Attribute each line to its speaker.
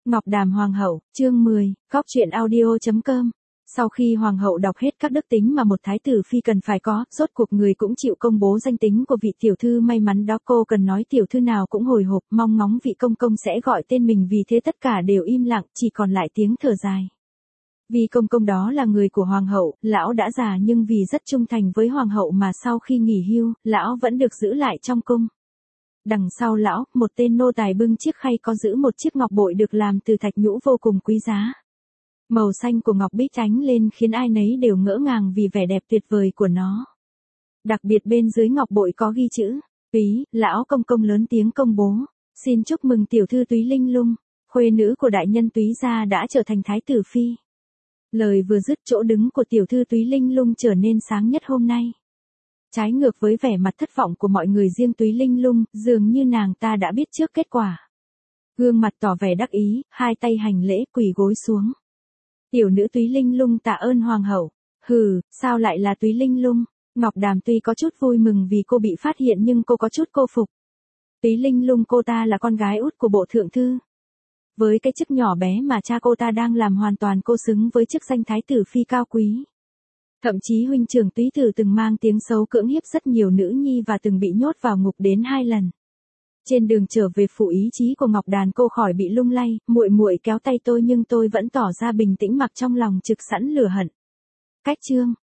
Speaker 1: Ngọc Đàm Hoàng hậu, chương 10, Cóc truyện audio.com. Sau khi Hoàng hậu đọc hết các đức tính mà một thái tử phi cần phải có, rốt cuộc người cũng chịu công bố danh tính của vị tiểu thư may mắn đó. Cô cần nói tiểu thư nào cũng hồi hộp, mong ngóng vị công công sẽ gọi tên mình, vì thế tất cả đều im lặng, chỉ còn lại tiếng thở dài. Vì công công đó là người của Hoàng hậu, lão đã già nhưng vì rất trung thành với Hoàng hậu mà sau khi nghỉ hưu, lão vẫn được giữ lại trong cung. Đằng sau lão, một tên nô tài bưng chiếc khay có giữ một chiếc ngọc bội được làm từ thạch nhũ vô cùng quý giá. Màu xanh của ngọc bích ánh lên khiến ai nấy đều ngỡ ngàng vì vẻ đẹp tuyệt vời của nó. Đặc biệt bên dưới ngọc bội có ghi chữ, Túy. Lão công công lớn tiếng công bố, xin chúc mừng tiểu thư Túy Linh Lung, khuê nữ của đại nhân Túy gia đã trở thành thái tử phi. Lời vừa dứt, chỗ đứng của tiểu thư Túy Linh Lung trở nên sáng nhất hôm nay. Trái ngược với vẻ mặt thất vọng của mọi người, riêng Túy Linh Lung, dường như nàng ta đã biết trước kết quả. Gương mặt tỏ vẻ đắc ý, hai tay hành lễ, quỳ gối xuống. Tiểu nữ Túy Linh Lung tạ ơn Hoàng hậu. Hừ, sao lại là Túy Linh Lung? Ngọc Đàm tuy có chút vui mừng vì cô bị phát hiện nhưng cô có chút cô phục. Túy Linh Lung cô ta là con gái út của bộ thượng thư. Với cái chức nhỏ bé mà cha cô ta đang làm, hoàn toàn cô xứng với chức danh thái tử phi cao quý. Thậm chí huynh trưởng Túy Tử từng mang tiếng xấu cưỡng hiếp rất nhiều nữ nhi và từng bị nhốt vào ngục đến 2 lần. Trên đường trở về phủ, ý chí của Ngọc Đàn cô khỏi bị lung lay, muội muội kéo tay tôi nhưng tôi vẫn tỏ ra bình tĩnh, mặc trong lòng trực sẵn lửa hận. Cách chương